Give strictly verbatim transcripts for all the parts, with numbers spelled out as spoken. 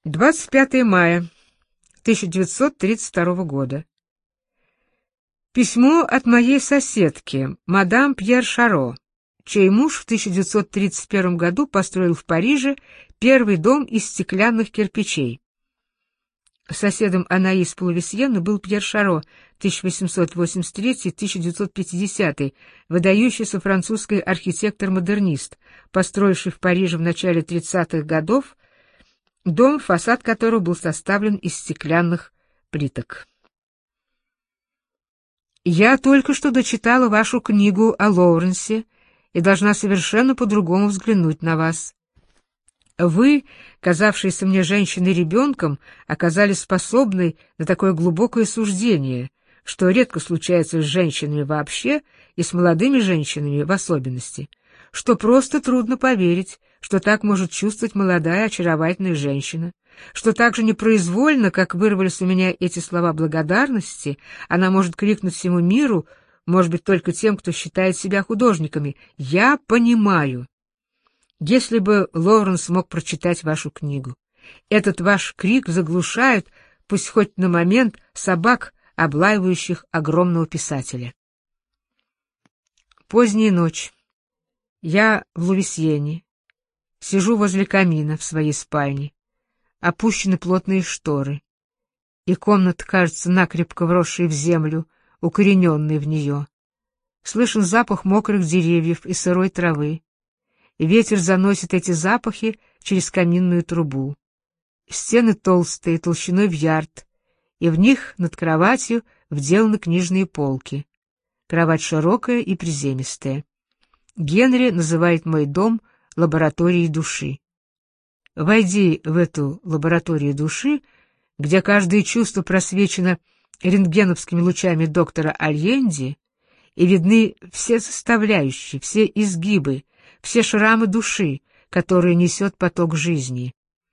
двадцать пятое мая тысяча девятьсот тридцать второго года. Письмо от моей соседки, мадам Пьер Шаро, чей муж в тысяча девятьсот тридцать первом году построил в Париже первый дом из стеклянных кирпичей. Соседом Анаис Полувесьены был Пьер Шаро, тысяча восемьсот восемьдесят третий — тысяча девятьсот пятидесятый, выдающийся французский архитектор-модернист, построивший в Париже в начале тридцатых годов дом, фасад которого был составлен из стеклянных плиток. Я только что дочитала вашу книгу о Лоуренсе и должна совершенно по-другому взглянуть на вас. Вы, казавшиеся мне женщиной-ребенком, оказались способной на такое глубокое суждение, что редко случается с женщинами вообще и с молодыми женщинами в особенности, что просто трудно поверить, что так может чувствовать молодая очаровательная женщина, что так же непроизвольно, как вырвались у меня эти слова благодарности, она может крикнуть всему миру, может быть, только тем, кто считает себя художниками: «Я понимаю». Если бы Лоуренс мог прочитать вашу книгу, этот ваш крик заглушает, пусть хоть на момент, собак, облаивающих огромного писателя. Поздняя ночь. Я в Лувесьене. Сижу возле камина в своей спальне. Опущены плотные шторы, и комната кажется накрепко вросшей в землю, укорененной в нее. Слышен запах мокрых деревьев и сырой травы. Ветер заносит эти запахи через каминную трубу. Стены толстые, толщиной в ярд, и в них над кроватью вделаны книжные полки. Кровать широкая и приземистая. Генри называет мой дом лабораторией души. Войди в эту лабораторию души, где каждое чувство просвечено рентгеновскими лучами доктора Альенди, и видны все составляющие, все изгибы, все шрамы души, которые несет поток жизни.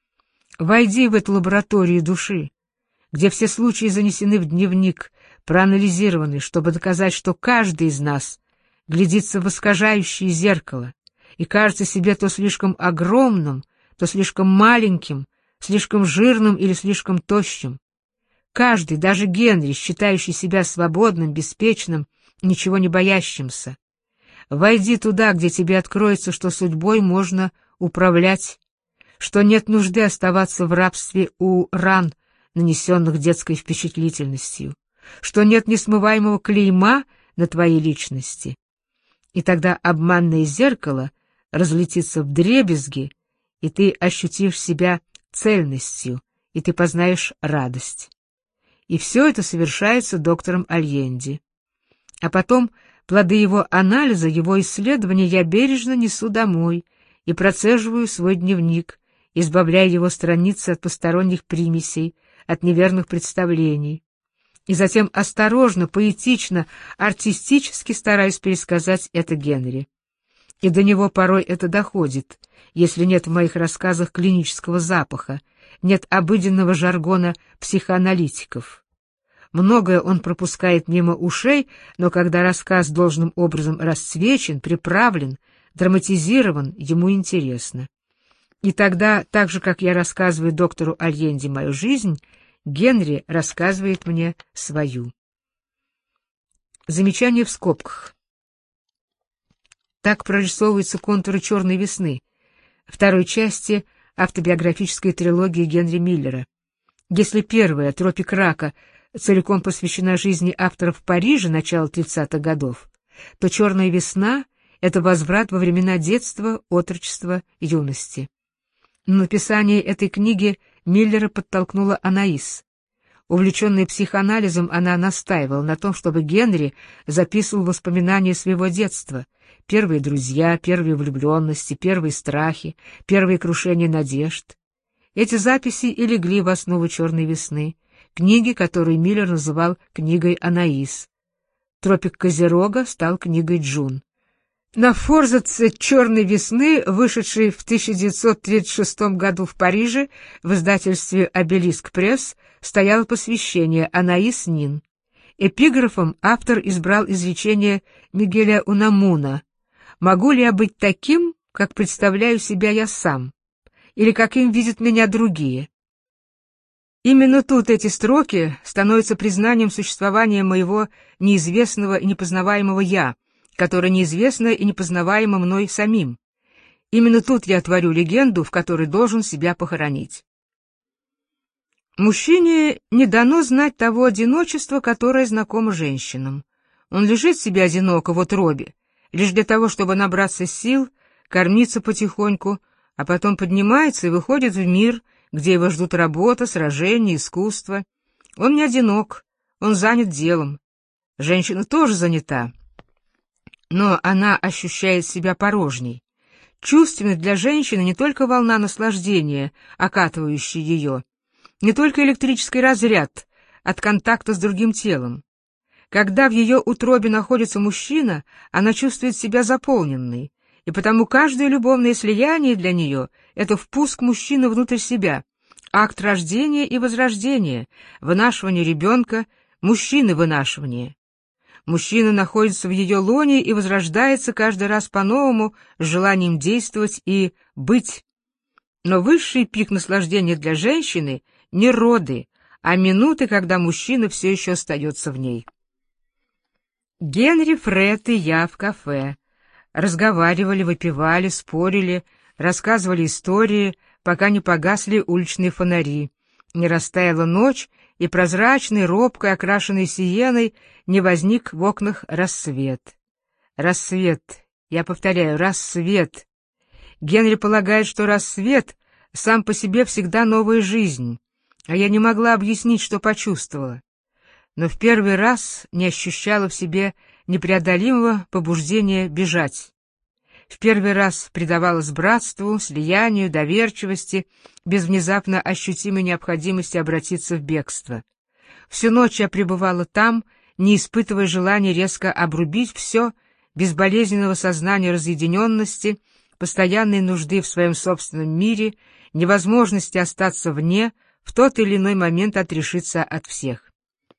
Войди в эту лабораторию души, где все случаи занесены в дневник, проанализированы, чтобы доказать, что каждый из нас глядится в искажающее зеркало и кажется себе то слишком огромным, то слишком маленьким, слишком жирным или слишком тощим. Каждый, даже Генри, считающий себя свободным, беспечным, ничего не боящимся. Войди туда, где тебе откроется, что судьбой можно управлять, что нет нужды оставаться в рабстве у ран, нанесенных детской впечатлительностью, что нет несмываемого клейма на твоей личности. И тогда обманное зеркало разлетится вдребезги, и ты ощутишь себя цельностью, и ты познаешь радость. И все это совершается доктором Альенди. А потом плоды его анализа, его исследования я бережно несу домой и процеживаю свой дневник, избавляя его страницы от посторонних примесей, от неверных представлений. И затем осторожно, поэтично, артистически стараюсь пересказать это Генри. И до него порой это доходит, если нет в моих рассказах клинического запаха, нет обыденного жаргона психоаналитиков. Многое он пропускает мимо ушей, но когда рассказ должным образом расцвечен, приправлен, драматизирован, ему интересно. И тогда, так же, как я рассказываю доктору Альенди мою жизнь, Генри рассказывает мне свою. Замечание в скобках. Так прорисовываются контуры «Черной весны», второй части автобиографической трилогии Генри Миллера. Если первая, «Тропик рака», целиком посвящена жизни автора в Париже начала тридцатых годов, то «Черная весна» — это возврат во времена детства, отрочества, юности. На написание этой книги Миллера подтолкнула Анаис. Увлеченная психоанализом, она настаивала на том, чтобы Генри записывал воспоминания своего детства, первые друзья, первые влюбленности, первые страхи, первые крушения надежд. Эти записи и легли в основу «Черной весны», книги, которую Миллер называл книгой Анаис. «Тропик Козерога» стал книгой Джун. На форзаце «Черной весны», вышедшей в тысяча девятьсот тридцать шестом году в Париже в издательстве «Обелиск Пресс», стояло посвящение Анаис Нин. Эпиграфом автор избрал изречение Мигеля Унамуна: «Могу ли я быть таким, как представляю себя я сам, или каким видят меня другие? Именно тут эти строки становятся признанием существования моего неизвестного и непознаваемого «я», которое неизвестно и непознаваемо мной самим. Именно тут я творю легенду, в которой должен себя похоронить. Мужчине не дано знать того одиночества, которое знакомо женщинам. Он лежит себе одиноко в утробе, лишь для того, чтобы набраться сил, кормиться потихоньку, а потом поднимается и выходит в мир, где его ждут работа, сражения, искусство. Он не одинок, он занят делом. Женщина тоже занята, но она ощущает себя порожней. Чувственность для женщины не только волна наслаждения, окатывающая ее, не только электрический разряд от контакта с другим телом. Когда в ее утробе находится мужчина, она чувствует себя заполненной, и потому каждое любовное слияние для нее — это впуск мужчины внутрь себя, акт рождения и возрождения, вынашивание ребенка, мужчины вынашивания. Мужчина находится в ее лоне и возрождается каждый раз по-новому с желанием действовать и быть. Но высший пик наслаждения для женщины — не роды, а минуты, когда мужчина все еще остается в ней. Генри, Фред и я в кафе. Разговаривали, выпивали, спорили, рассказывали истории, пока не погасли уличные фонари, не растаяла ночь, и прозрачный, робкой, окрашенный сиеной, не возник в окнах рассвет. Рассвет, я повторяю, рассвет. Генри полагает, что рассвет сам по себе всегда новая жизнь, а я не могла объяснить, что почувствовала. Но в первый раз не ощущала в себе непреодолимого побуждения бежать. В первый раз предавалась братству, слиянию, доверчивости, без внезапно ощутимой необходимости обратиться в бегство. Всю ночь я пребывала там, не испытывая желания резко обрубить все, безболезненного сознания разъединенности, постоянной нужды в своем собственном мире, невозможности остаться вне, в тот или иной момент отрешиться от всех.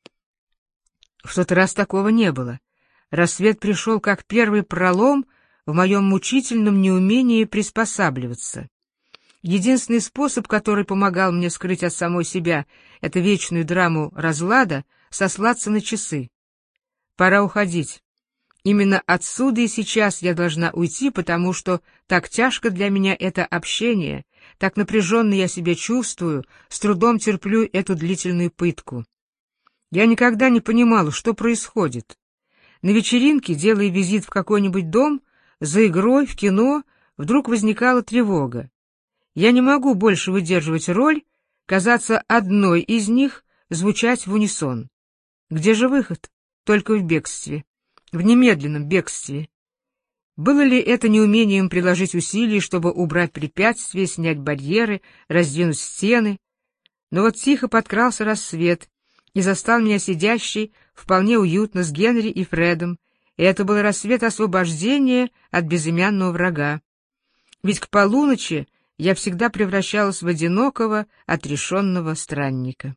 В тот раз такого не было. Рассвет пришел как первый пролом в моем мучительном неумении приспосабливаться. Единственный способ, который помогал мне скрыть от самой себя эту вечную драму разлада, сослаться на часы. Пора уходить. Именно отсюда и сейчас я должна уйти, потому что так тяжко для меня это общение, так напряженно я себя чувствую, с трудом терплю эту длительную пытку. Я никогда не понимала, что происходит. На вечеринке, делая визит в какой-нибудь дом, за игрой, в кино, вдруг возникала тревога. Я не могу больше выдерживать роль, казаться одной из них, звучать в унисон. Где же выход? Только в бегстве. В немедленном бегстве. Было ли это неумением приложить усилий, чтобы убрать препятствия, снять барьеры, раздвинуть стены? Но вот тихо подкрался рассвет и застал меня сидящей вполне уютно с Генри и Фредом, и это был рассвет освобождения от безымянного врага. Ведь к полуночи я всегда превращалась в одинокого, отрешенного странника.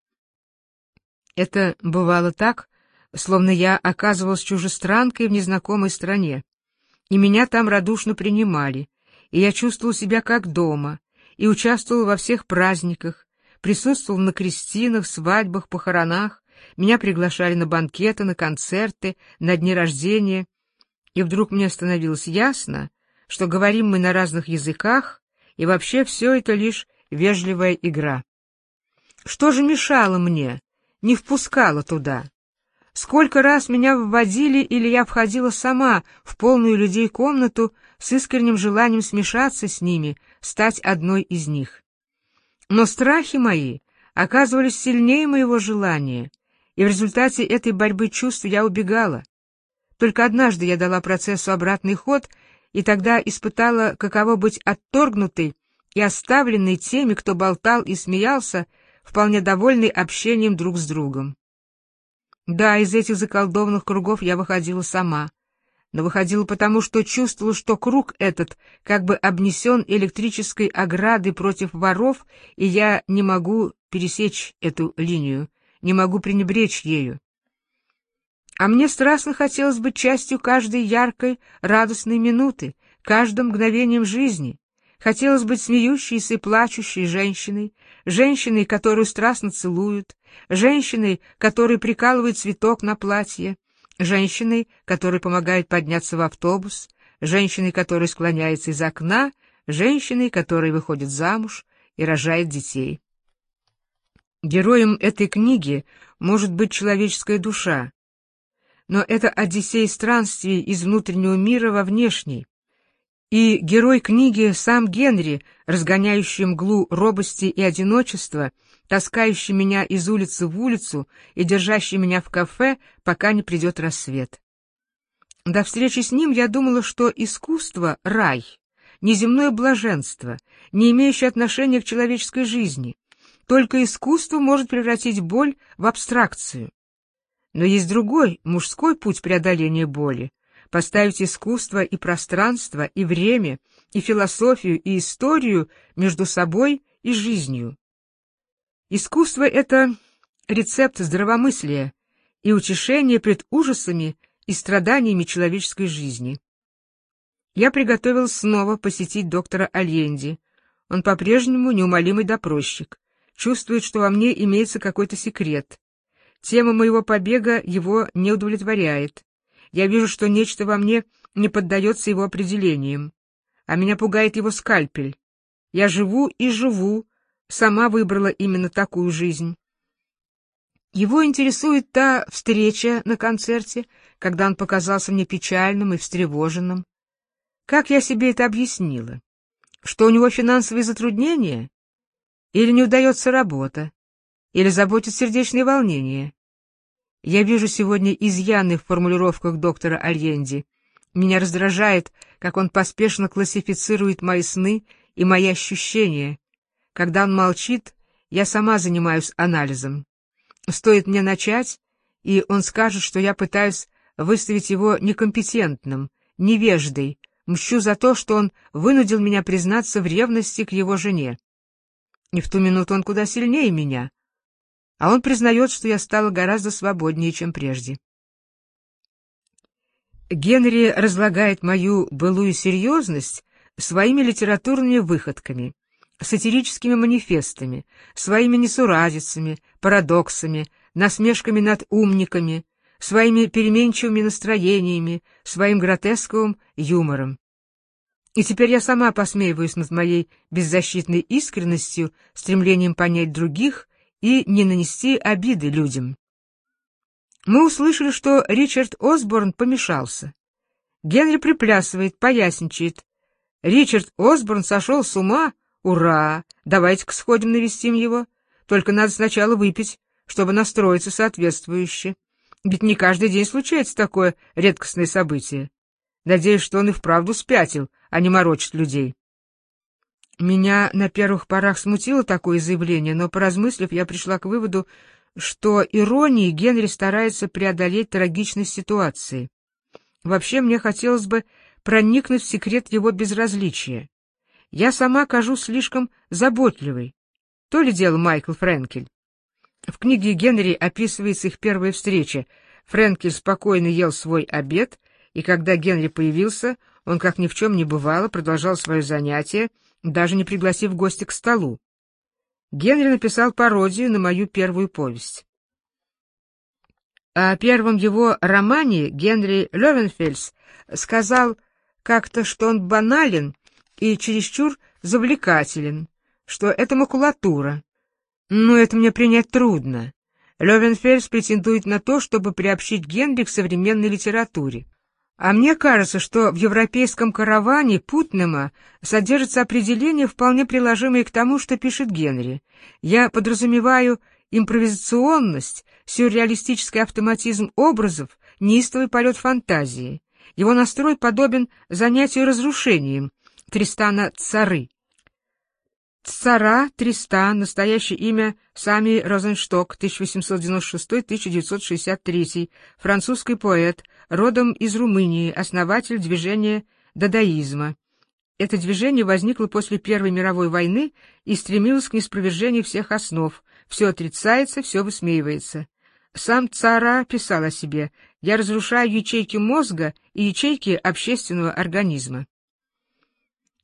Это бывало так, словно я оказывалась чужестранкой в незнакомой стране, и меня там радушно принимали, и я чувствовала себя как дома, и участвовала во всех праздниках, присутствовала на крестинах, свадьбах, похоронах, меня приглашали на банкеты, на концерты, на дни рождения, и вдруг мне становилось ясно, что говорим мы на разных языках, и вообще все это лишь вежливая игра. Что же мешало мне, не впускало туда? Сколько раз меня вводили, или я входила сама в полную людей комнату с искренним желанием смешаться с ними, стать одной из них. Но страхи мои оказывались сильнее моего желания, и в результате этой борьбы чувств я убегала. Только однажды я дала процессу обратный ход, и тогда испытала, каково быть отторгнутой и оставленной теми, кто болтал и смеялся, вполне довольный общением друг с другом. Да, из этих заколдованных кругов я выходила сама, но выходила потому, что чувствовала, что круг этот как бы обнесен электрической оградой против воров, и я не могу пересечь эту линию, не могу пренебречь ею. А мне страстно хотелось быть частью каждой яркой, радостной минуты, каждым мгновением жизни, Хотелось быть смеющейся и плачущей женщиной, женщиной, которую страстно целуют, женщиной, которой прикалывает цветок на платье, женщиной, которой помогает подняться в автобус, женщиной, которая склоняется из окна, женщиной, которая выходит замуж и рожает детей. Героем этой книги может быть человеческая душа, но это одиссея странствий из внутреннего мира во внешний. И герой книги сам Генри, разгоняющий мглу робости и одиночества, таскающий меня из улицы в улицу и держащий меня в кафе, пока не придет рассвет. До встречи с ним я думала, что искусство — рай, неземное блаженство, не имеющее отношения к человеческой жизни. Только искусство может превратить боль в абстракцию. Но есть другой, мужской путь преодоления боли. Поставить искусство и пространство, и время, и философию, и историю между собой и жизнью. Искусство — это рецепт здравомыслия и утешение пред ужасами и страданиями человеческой жизни. Я приготовилась снова посетить доктора Альенди. Он по-прежнему неумолимый допросчик, чувствует, что во мне имеется какой-то секрет. Тема моего побега его не удовлетворяет. Я вижу, что нечто во мне не поддается его определениям, а меня пугает его скальпель. Я живу и живу, сама выбрала именно такую жизнь. Его интересует та встреча на концерте, когда он показался мне печальным и встревоженным. Как я себе это объяснила? Что у него финансовые затруднения? Или не удается работа? Или заботит сердечные волнения? Я вижу сегодня изъяны в формулировках доктора Альенди. Меня раздражает, как он поспешно классифицирует мои сны и мои ощущения. Когда он молчит, я сама занимаюсь анализом. Стоит мне начать, и он скажет, что я пытаюсь выставить его некомпетентным, невеждой, мщу за то, что он вынудил меня признаться в ревности к его жене. И в ту минуту он куда сильнее меня. А он признает, что я стала гораздо свободнее, чем прежде. Генри разлагает мою былую серьезность своими литературными выходками, сатирическими манифестами, своими несуразицами, парадоксами, насмешками над умниками, своими переменчивыми настроениями, своим гротесковым юмором. И теперь я сама посмеиваюсь над моей беззащитной искренностью, стремлением понять других и не нанести обиды людям. Мы услышали, что Ричард Осборн помешался. Генри приплясывает, поясничает. Ричард Осборн сошел с ума? Ура! Давайте-ка сходим навестим его. Только надо сначала выпить, чтобы настроиться соответствующе. Ведь не каждый день случается такое редкостное событие. Надеюсь, что он и вправду спятил, а не морочит людей. Меня на первых порах смутило такое заявление, но, поразмыслив, я пришла к выводу, что иронией Генри старается преодолеть трагичность ситуации. Вообще, мне хотелось бы проникнуть в секрет его безразличия. Я сама кажусь слишком заботливой. То ли дело Майкл Френкель. В книге Генри описывается их первая встреча. Френкель спокойно ел свой обед, и когда Генри появился, он, как ни в чем не бывало, продолжал свое занятие, даже не пригласив гостя к столу. Генри написал пародию на мою первую повесть. О первом его романе Генри Левенфельс сказал как-то, что он банален и чересчур завлекателен, что это макулатура. Но это мне принять трудно. Левенфельс претендует на то, чтобы приобщить Генри к современной литературе. А мне кажется, что в европейском караване Путнема содержится определение, вполне приложимое к тому, что пишет Генри. Я подразумеваю импровизационность, сюрреалистический автоматизм образов, неистовый полет фантазии. Его настрой подобен занятию разрушением Тристана Цары. Цара Тристан, настоящее имя Сами Розеншток, тысяча восемьсот девяносто шестой — тысяча девятьсот шестьдесят третий, французский поэт, родом из Румынии, основатель движения дадаизма. Это движение возникло после Первой мировой войны и стремилось к ниспровержению всех основ. Все отрицается, все высмеивается. Сам Цара писал о себе: «Я разрушаю ячейки мозга и ячейки общественного организма».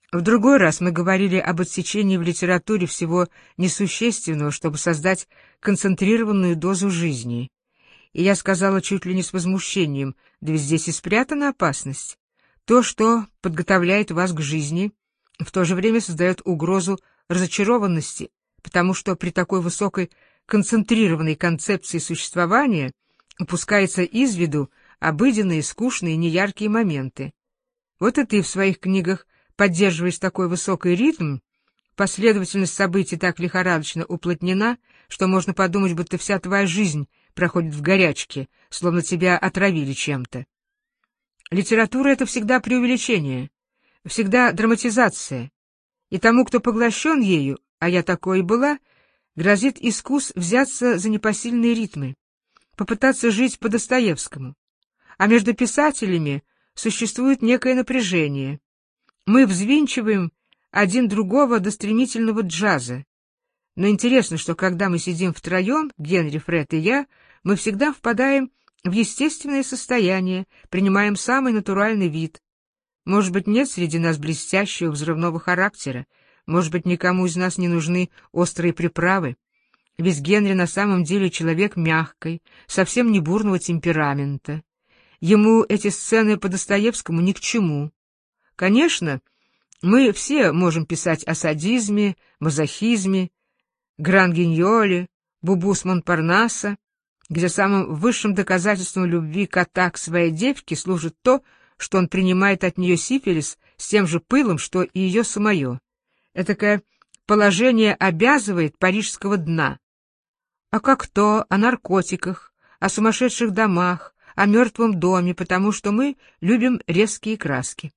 В другой раз мы говорили об отсечении в литературе всего несущественного, чтобы создать концентрированную дозу жизни. И я сказала чуть ли не с возмущением: да ведь здесь и спрятана опасность. То, что подготовляет вас к жизни, в то же время создает угрозу разочарованности, потому что при такой высокой концентрированной концепции существования упускается из виду обыденные, скучные, неяркие моменты. Вот и ты в своих книгах поддерживаешь такой высокий ритм, последовательность событий так лихорадочно уплотнена, что можно подумать, будто вся твоя жизнь проходит в горячке, словно тебя отравили чем-то. Литература — это всегда преувеличение, всегда драматизация, и тому, кто поглощен ею, а я такой и была, грозит искус взяться за непосильные ритмы, попытаться жить по Достоевскому. А между писателями существует некое напряжение. Мы взвинчиваем один другого до стремительного джаза. Но интересно, что когда мы сидим втроем, Генри, Фред и я, мы всегда впадаем в естественное состояние, принимаем самый натуральный вид. Может быть, нет среди нас блестящего взрывного характера, может быть, никому из нас не нужны острые приправы. Ведь Генри на самом деле человек мягкий, совсем не бурного темперамента. Ему эти сцены по Достоевскому ни к чему. Конечно, мы все можем писать о садизме, мазохизме, Гран-Гиньоле, Бубу с Монпарнаса, где самым высшим доказательством любви кота к своей девке служит то, что он принимает от нее сифилис с тем же пылом, что и ее самое. Этакое положение обязывает парижского дна. А как то о наркотиках, о сумасшедших домах, о мертвом доме, потому что мы любим резкие краски.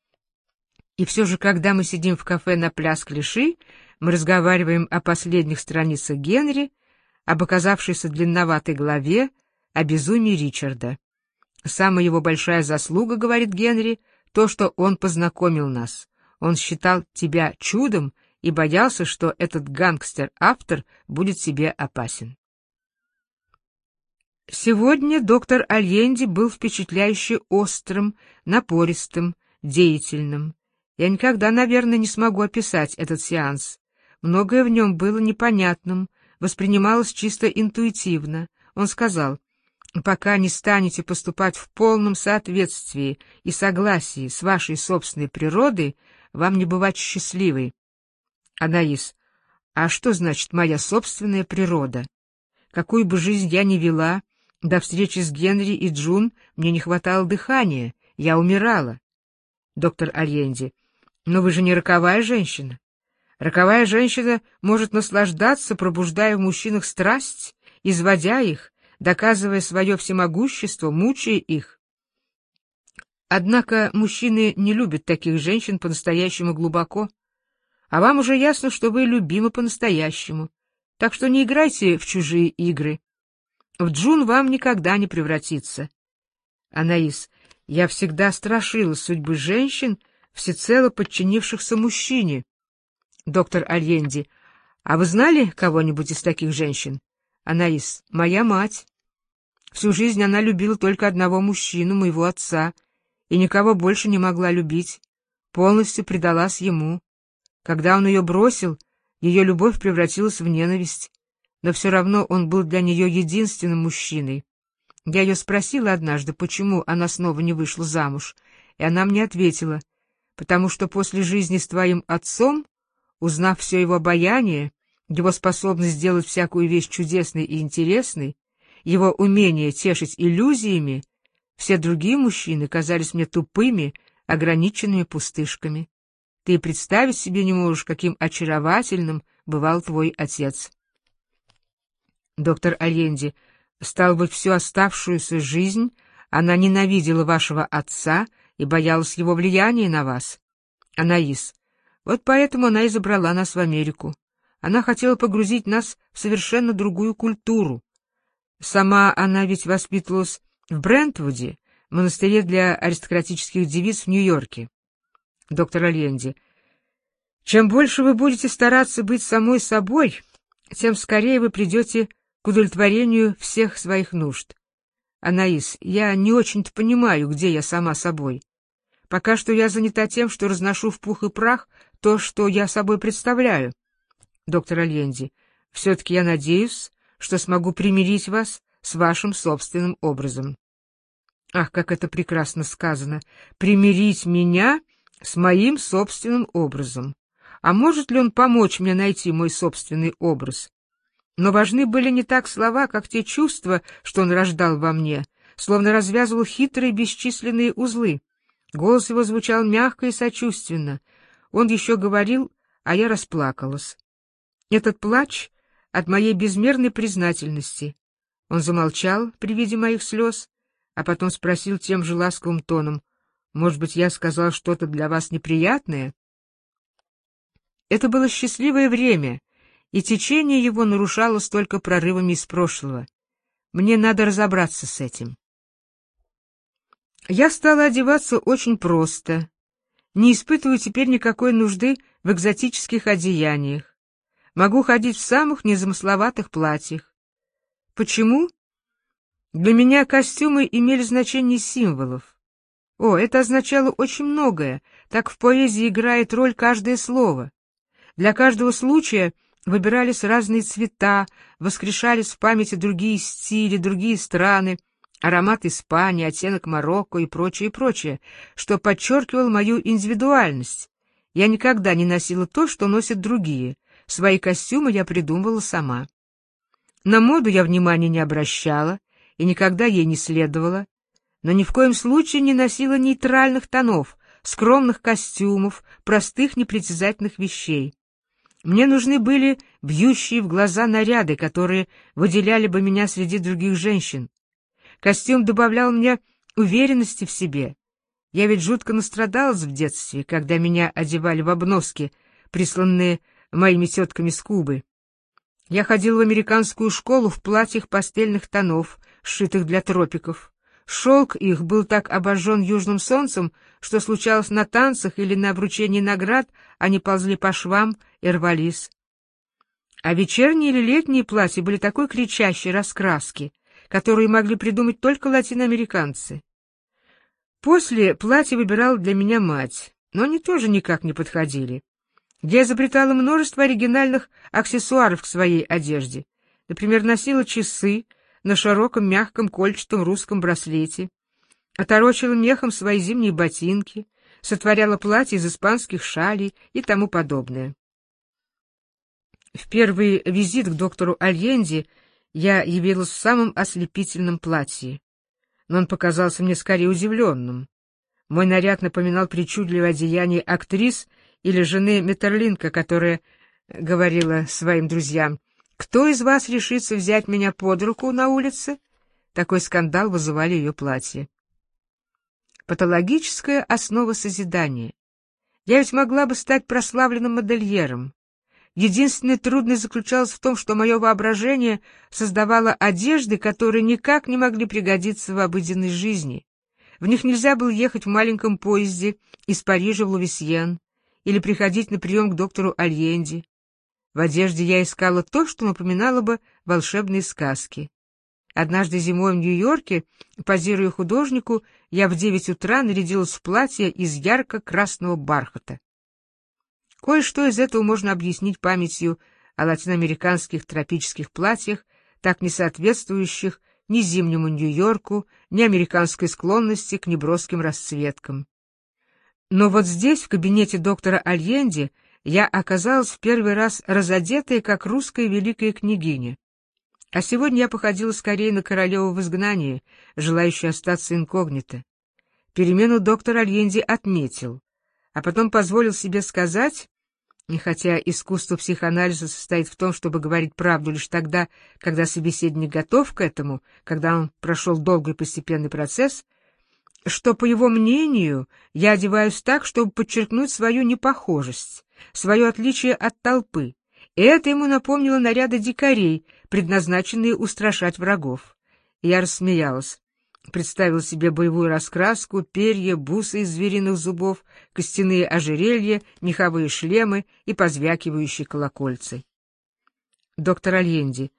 И все же, когда мы сидим в кафе на пляс Клиши, мы разговариваем о последних страницах Генри, об оказавшейся длинноватой главе, о безумии Ричарда. Самая его большая заслуга, говорит Генри, то, что он познакомил нас. Он считал тебя чудом и боялся, что этот гангстер-автор будет тебе опасен. Сегодня доктор Альенди был впечатляюще острым, напористым, деятельным. Я никогда, наверное, не смогу описать этот сеанс. Многое в нем было непонятным, воспринималось чисто интуитивно. Он сказал: «Пока не станете поступать в полном соответствии и согласии с вашей собственной природой, вам не бывать счастливой». Анаис: «А что значит моя собственная природа? Какую бы жизнь я ни вела, до встречи с Генри и Джун мне не хватало дыхания, я умирала». Доктор Альенди: «Но вы же не роковая женщина. Роковая женщина может наслаждаться, пробуждая в мужчинах страсть, изводя их, доказывая свое всемогущество, мучая их. Однако мужчины не любят таких женщин по-настоящему глубоко. А вам уже ясно, что вы любимы по-настоящему, так что не играйте в чужие игры. В Джун вам никогда не превратиться». Анаис: «Я всегда страшилась судьбы женщин, всецело подчинившихся мужчине». Доктор Альенди: «А вы знали кого-нибудь из таких женщин?» Анаис: «Моя мать. Всю жизнь она любила только одного мужчину, моего отца, и никого больше не могла любить, полностью предалась ему. Когда он ее бросил, ее любовь превратилась в ненависть, но все равно он был для нее единственным мужчиной. Я ее спросила однажды, почему она снова не вышла замуж, и она мне ответила: потому что после жизни с твоим отцом, узнав все его обаяние, его способность сделать всякую вещь чудесной и интересной, его умение тешить иллюзиями, все другие мужчины казались мне тупыми, ограниченными пустышками. Ты представить себе не можешь, каким очаровательным бывал твой отец». Доктор Альенди: «Стало быть, всю оставшуюся жизнь она ненавидела вашего отца и боялась его влияния на вас». Анаис: «Вот поэтому она и забрала нас в Америку. Она хотела погрузить нас в совершенно другую культуру. Сама она ведь воспитывалась в Брентвуде, монастыре для аристократических девиц в Нью-Йорке». Доктор Альенди: «Чем больше вы будете стараться быть самой собой, тем скорее вы придете к удовлетворению всех своих нужд». Анаис: «Я не очень-то понимаю, где я сама собой. Пока что я занята тем, что разношу в пух и прах то, что я собой представляю. Доктор Альенди, все-таки я надеюсь, что смогу примирить вас с вашим собственным образом. Ах, как это прекрасно сказано! Примирить меня с моим собственным образом. А может ли он помочь мне найти мой собственный образ? Но важны были не так слова, как те чувства, что он рождал во мне, словно развязывал хитрые бесчисленные узлы. Голос его звучал мягко и сочувственно. Он еще говорил, а я расплакалась. Этот плач от моей безмерной признательности. Он замолчал при виде моих слез, а потом спросил тем же ласковым тоном: «Может быть, я сказал что-то для вас неприятное?» Это было счастливое время, и течение его нарушалось только прорывами из прошлого. Мне надо разобраться с этим. Я стала одеваться очень просто, не испытываю теперь никакой нужды в экзотических одеяниях. Могу ходить в самых незамысловатых платьях. Почему? Для меня костюмы имели значение символов. О, это означало очень многое, так в поэзии играет роль каждое слово. Для каждого случая выбирались разные цвета, воскрешались в памяти другие стили, другие страны, аромат Испании, оттенок Марокко и прочее, и прочее, что подчеркивало мою индивидуальность. Я никогда не носила то, что носят другие. Свои костюмы я придумывала сама. На моду я внимания не обращала и никогда ей не следовала, но ни в коем случае не носила нейтральных тонов, скромных костюмов, простых непритязательных вещей. Мне нужны были бьющие в глаза наряды, которые выделяли бы меня среди других женщин. Костюм добавлял мне уверенности в себе. Я ведь жутко настрадалась в детстве, когда меня одевали в обноски, присланные моими тетками с Кубы. Я ходила в американскую школу в платьях пастельных тонов, сшитых для тропиков. Шелк их был так обожжен южным солнцем, что случалось на танцах или на вручении наград, они ползли по швам и рвались. А вечерние или летние платья были такой кричащей раскраски, которую могли придумать только латиноамериканцы. После платья выбирала для меня мать, но они тоже никак не подходили. Я изобретала множество оригинальных аксессуаров к своей одежде. Например, носила часы на широком мягком кольчатом русском браслете, оторочила мехом свои зимние ботинки, сотворяла платья из испанских шалей и тому подобное. В первый визит к доктору Альенди я явилась в самом ослепительном платье, но он показался мне скорее удивленным. Мой наряд напоминал причудливое одеяние актрис или жены Метерлинка, которая говорила своим друзьям: «Кто из вас решится взять меня под руку на улице?» Такой скандал вызывали ее платья. Патологическая основа созидания. Я ведь могла бы стать прославленным модельером. Единственная трудность заключалась в том, что мое воображение создавало одежды, которые никак не могли пригодиться в обыденной жизни. В них нельзя было ехать в маленьком поезде из Парижа в Лувисьен или приходить на прием к доктору Альенди. В одежде я искала то, что напоминало бы волшебные сказки. Однажды зимой в Нью-Йорке, позируя художнику, я в девять утра нарядилась в платье из ярко-красного бархата. Кое-что из этого можно объяснить памятью о латиноамериканских тропических платьях, так не соответствующих ни зимнему Нью-Йорку, ни американской склонности к неброским расцветкам. Но вот здесь, в кабинете доктора Альенди, я оказалась в первый раз разодетая, как русская великая княгиня. А сегодня я походила скорее на королеву в изгнании, желающую остаться инкогнито. Перемену доктор Альенди отметил, а потом позволил себе сказать, и хотя искусство психоанализа состоит в том, чтобы говорить правду лишь тогда, когда собеседник готов к этому, когда он прошел долгий постепенный процесс, что, по его мнению, я одеваюсь так, чтобы подчеркнуть свою непохожесть, свое отличие от толпы, и это ему напомнило наряды дикарей, предназначенные устрашать врагов. И я рассмеялась, представила себе боевую раскраску, перья, бусы из звериных зубов, костяные ожерелья, меховые шлемы и позвякивающие колокольцы. Доктор Альенди,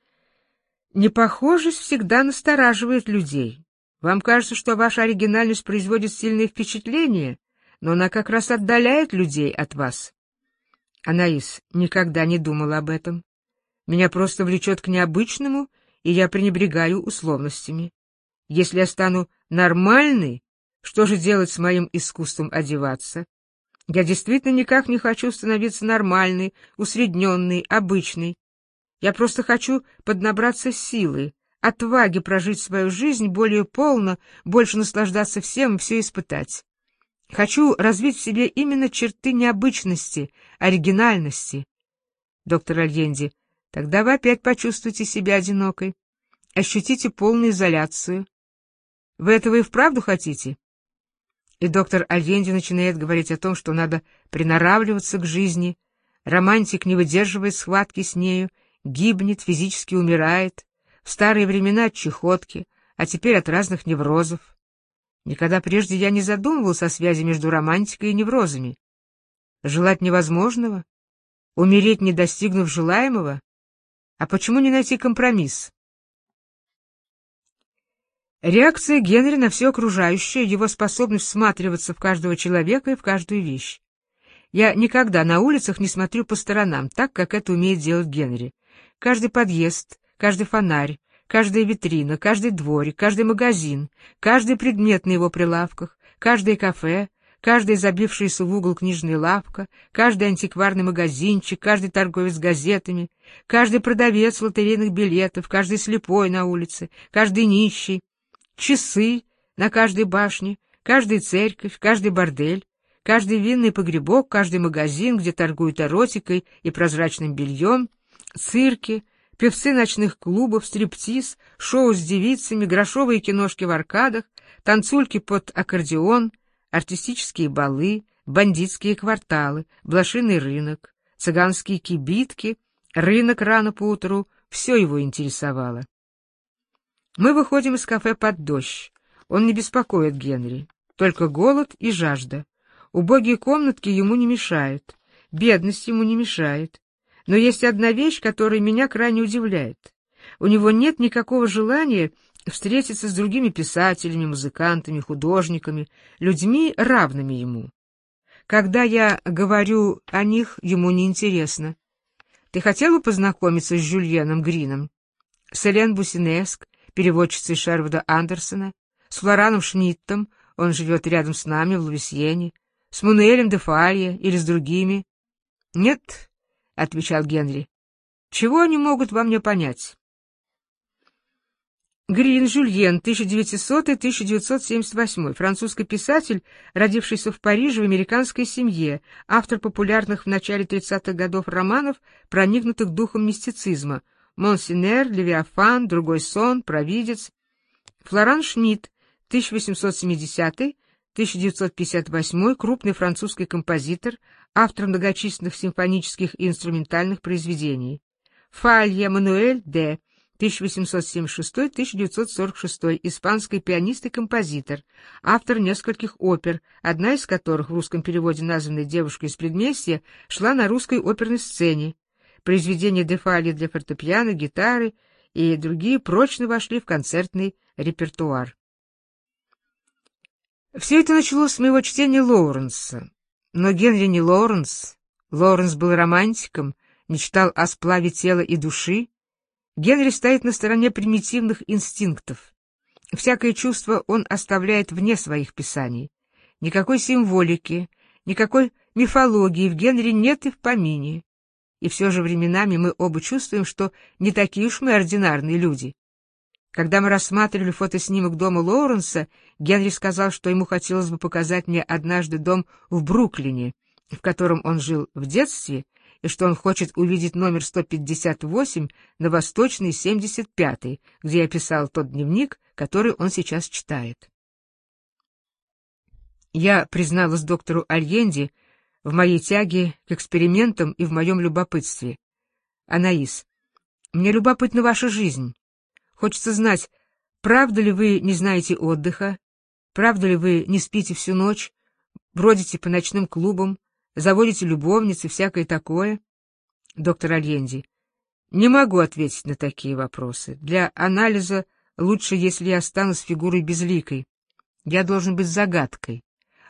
непохожесть всегда настораживает людей. Вам кажется, что ваша оригинальность производит сильное впечатление, но она как раз отдаляет людей от вас. Анаис, никогда не думала об этом. Меня просто влечет к необычному, и я пренебрегаю условностями. Если я стану нормальной, что же делать с моим искусством одеваться? Я действительно никак не хочу становиться нормальной, усредненной, обычной. Я просто хочу поднабраться силы, отваги прожить свою жизнь более полно, больше наслаждаться всем и все испытать. Хочу развить в себе именно черты необычности, оригинальности. Доктор Альенди, тогда вы опять почувствуете себя одинокой, ощутите полную изоляцию. Вы этого и вправду хотите? И доктор Альенди начинает говорить о том, что надо приноравливаться к жизни. Романтик не выдерживает схватки с нею, гибнет, физически умирает. В старые времена от чехотки, а теперь от разных неврозов. Никогда прежде я не задумывался о связи между романтикой и неврозами. Желать невозможного? Умереть, не достигнув желаемого? А почему не найти компромисс? Реакция Генри на все окружающее, его способность всматриваться в каждого человека и в каждую вещь. Я никогда на улицах не смотрю по сторонам, так, как это умеет делать Генри. Каждый подъезд, каждый фонарь, каждая витрина, каждый дворик, каждый магазин, каждый предмет на его прилавках, каждое кафе, каждая забившаяся в угол книжная лавка, каждый антикварный магазинчик, каждый торговец газетами, каждый продавец лотерейных билетов, каждый слепой на улице, каждый нищий, часы на каждой башне, каждая церковь, каждый бордель, каждый винный погребок, каждый магазин, где торгуют эротикой и прозрачным бельем, цирки, певцы ночных клубов, стриптиз, шоу с девицами, грошовые киношки в аркадах, танцульки под аккордеон, артистические балы, бандитские кварталы, блошиный рынок, цыганские кибитки, рынок рано поутру — все его интересовало. Мы выходим из кафе под дождь. Он не беспокоит Генри, только голод и жажда. Убогие комнатки ему не мешают, бедность ему не мешает. Но есть одна вещь, которая меня крайне удивляет. У него нет никакого желания встретиться с другими писателями, музыкантами, художниками, людьми, равными ему. Когда я говорю о них, ему неинтересно. Ты хотел бы познакомиться с Жюльеном Грином, с Элен Бусинеск, переводчицей Шервуда Андерсона, с Флораном Шмидтом, он живет рядом с нами в Луисьене, с Мануэлем де Фалье или с другими? Нет, — отвечал Генри. Чего они могут во мне понять? Грин Жюльен, тысяча девятисотый — тысяча девятьсот семьдесят восьмой, французский писатель, родившийся в Париже в американской семье, автор популярных в начале тридцатых годов романов, проникнутых духом мистицизма «Монсенер», «Левиафан», «Другой сон», «Провидец». Флоран Шмидт, тысяча восемьсот семидесятый — тысяча девятьсот пятьдесят восьмой, крупный французский композитор, автор многочисленных симфонических и инструментальных произведений. Фалье Мануэль де тысяча восемьсот семьдесят шестой — тысяча девятьсот сорок шестой, испанский пианист и композитор, автор нескольких опер, одна из которых в русском переводе, названная «Девушка из предместья», шла на русской оперной сцене. Произведения де Фалье для фортепиано, гитары и другие прочно вошли в концертный репертуар. Все это началось с моего чтения Лоуренса. Но Генри не Лоуренс. Лоуренс был романтиком, мечтал о сплаве тела и души. Генри стоит на стороне примитивных инстинктов. Всякое чувство он оставляет вне своих писаний. Никакой символики, никакой мифологии в Генри нет и в помине. И все же временами мы оба чувствуем, что не такие уж мы ординарные люди. Когда мы рассматривали фотоснимок дома Лоуренса, Генри сказал, что ему хотелось бы показать мне однажды дом в Бруклине, в котором он жил в детстве, и что он хочет увидеть номер сто пятьдесят восемь на Восточной, семьдесят пятой, где я писал тот дневник, который он сейчас читает. Я призналась доктору Альенди в моей тяге к экспериментам и в моем любопытстве. Анаис, мне любопытна ваша жизнь. Хочется знать, правда ли вы не знаете отдыха, правда ли вы не спите всю ночь, бродите по ночным клубам, заводите любовниц и всякое такое? Доктор Альенди, не могу ответить на такие вопросы. Для анализа лучше, если я останусь фигурой безликой. Я должен быть загадкой.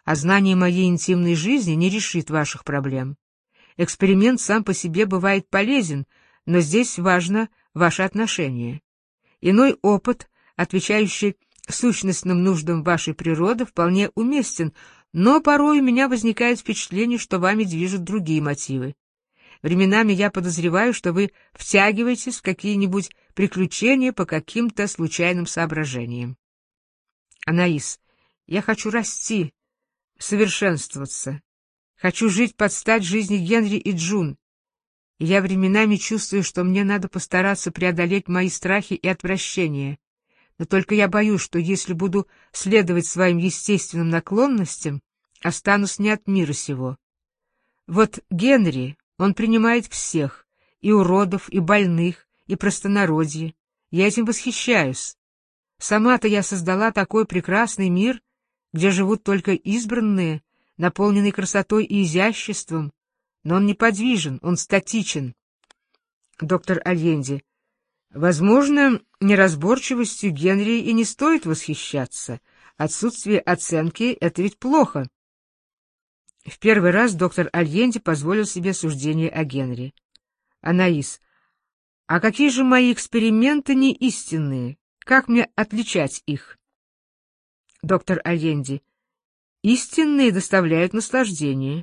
а знание моей интимной жизни не решит ваших проблем. Эксперимент сам по себе бывает полезен, но здесь важно ваше отношение. Иной опыт, отвечающий сущностным нуждам вашей природы, вполне уместен, но порой у меня возникает впечатление, что вами движут другие мотивы. Временами я подозреваю, что вы втягиваетесь в какие-нибудь приключения по каким-то случайным соображениям. Анаис, я хочу расти, совершенствоваться. Хочу жить под стать жизни Генри и Джун. И я временами чувствую, что мне надо постараться преодолеть мои страхи и отвращения. Но только я боюсь, что если буду следовать своим естественным наклонностям, останусь не от мира сего. Вот Генри, он принимает всех, и уродов, и больных, и простонародье. Я этим восхищаюсь. Сама-то я создала такой прекрасный мир, где живут только избранные, наполненный красотой и изяществом, но он неподвижен, он статичен. Доктор Альенди, возможно, неразборчивостью Генри и не стоит восхищаться. Отсутствие оценки — это ведь плохо. В первый раз доктор Альенди позволил себе суждение о Генри. Анаис, а какие же мои эксперименты не истинные? Как мне отличать их? Доктор Альенди, истинные доставляют наслаждение.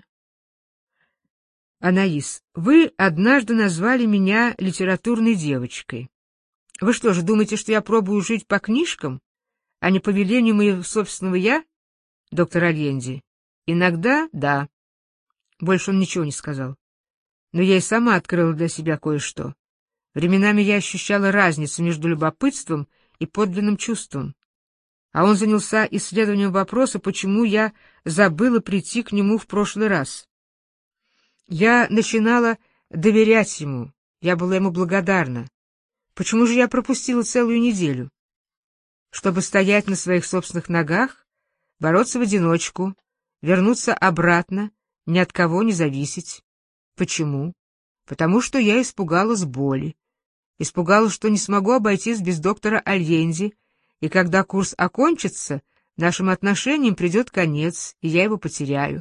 Анаис, вы однажды назвали меня литературной девочкой. Вы что же, думаете, что я пробую жить по книжкам, а не по велению моего собственного «я»? Доктор Альенди, иногда — да. Больше он ничего не сказал. Но я и сама открыла для себя кое-что. Временами я ощущала разницу между любопытством и подлинным чувством. А он занялся исследованием вопроса, почему я забыла прийти к нему в прошлый раз. Я начинала доверять ему, я была ему благодарна. Почему же я пропустила целую неделю? Чтобы стоять на своих собственных ногах, бороться в одиночку, вернуться обратно, ни от кого не зависеть. Почему? Потому что я испугалась боли. Испугалась, что не смогу обойтись без доктора Альенди, и когда курс окончится, нашим отношениям придет конец, и я его потеряю.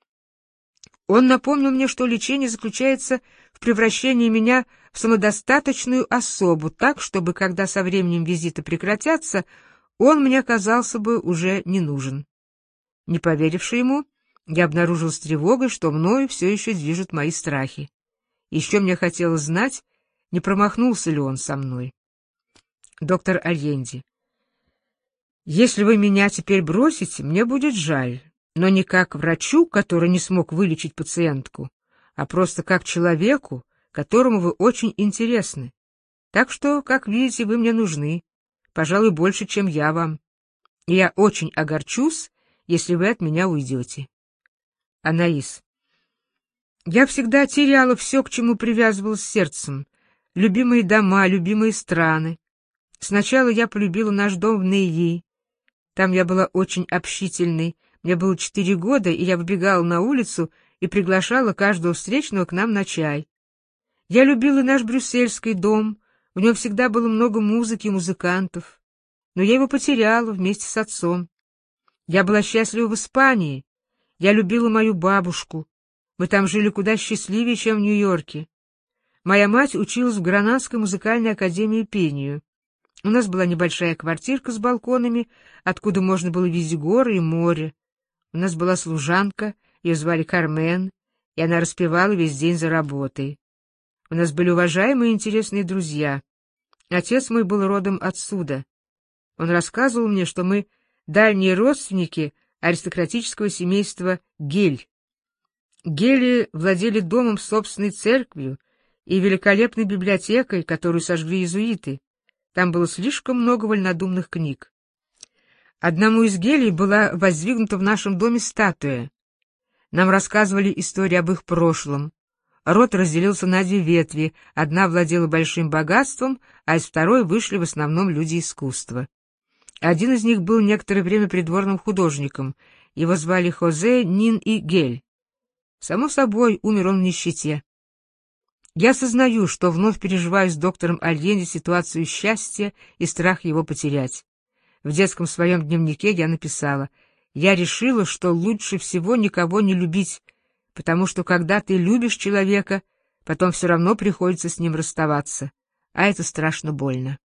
Он напомнил мне, что лечение заключается в превращении меня в самодостаточную особу, так, чтобы, когда со временем визиты прекратятся, он мне казался бы уже не нужен. Не поверивши ему, я обнаружил с тревогой, что мною все еще движут мои страхи. Еще мне хотелось знать, не промахнулся ли он со мной. Доктор Альенди, если вы меня теперь бросите, мне будет жаль, но не как врачу, который не смог вылечить пациентку, а просто как человеку, которому вы очень интересны. Так что, как видите, вы мне нужны, пожалуй, больше, чем я вам. И я очень огорчусь, если вы от меня уйдете. Анаис, я всегда теряла все, к чему привязывалась сердцем. Любимые дома, любимые страны. Сначала я полюбила наш дом в Нейи. Там я была очень общительной. Мне было четыре года, и я выбегала на улицу и приглашала каждого встречного к нам на чай. Я любила наш брюссельский дом. В нем всегда было много музыки и музыкантов. Но я его потеряла вместе с отцом. Я была счастлива в Испании. Я любила мою бабушку. Мы там жили куда счастливее, чем в Нью-Йорке. Моя мать училась в Гранадской музыкальной академии пению. У нас была небольшая квартирка с балконами, откуда можно было видеть горы и море. У нас была служанка, ее звали Кармен, и она распевала весь день за работой. У нас были уважаемые и интересные друзья. Отец мой был родом отсюда. Он рассказывал мне, что мы дальние родственники аристократического семейства Гель. Гели владели домом с собственной церковью и великолепной библиотекой, которую сожгли иезуиты. Там было слишком много вольнодумных книг. Одному из Гелей была воздвигнута в нашем доме статуя. Нам рассказывали истории об их прошлом. Род разделился на две ветви, одна владела большим богатством, а из второй вышли в основном люди искусства. Один из них был некоторое время придворным художником, его звали Хозе Нин и Гель. Само собой, умер он в нищете. Я сознаю, что вновь переживаю с доктором Альенди ситуацию счастья и страх его потерять. В детском своем дневнике я написала: Я решила, что лучше всего никого не любить, потому что когда ты любишь человека, потом все равно приходится с ним расставаться, а это страшно больно.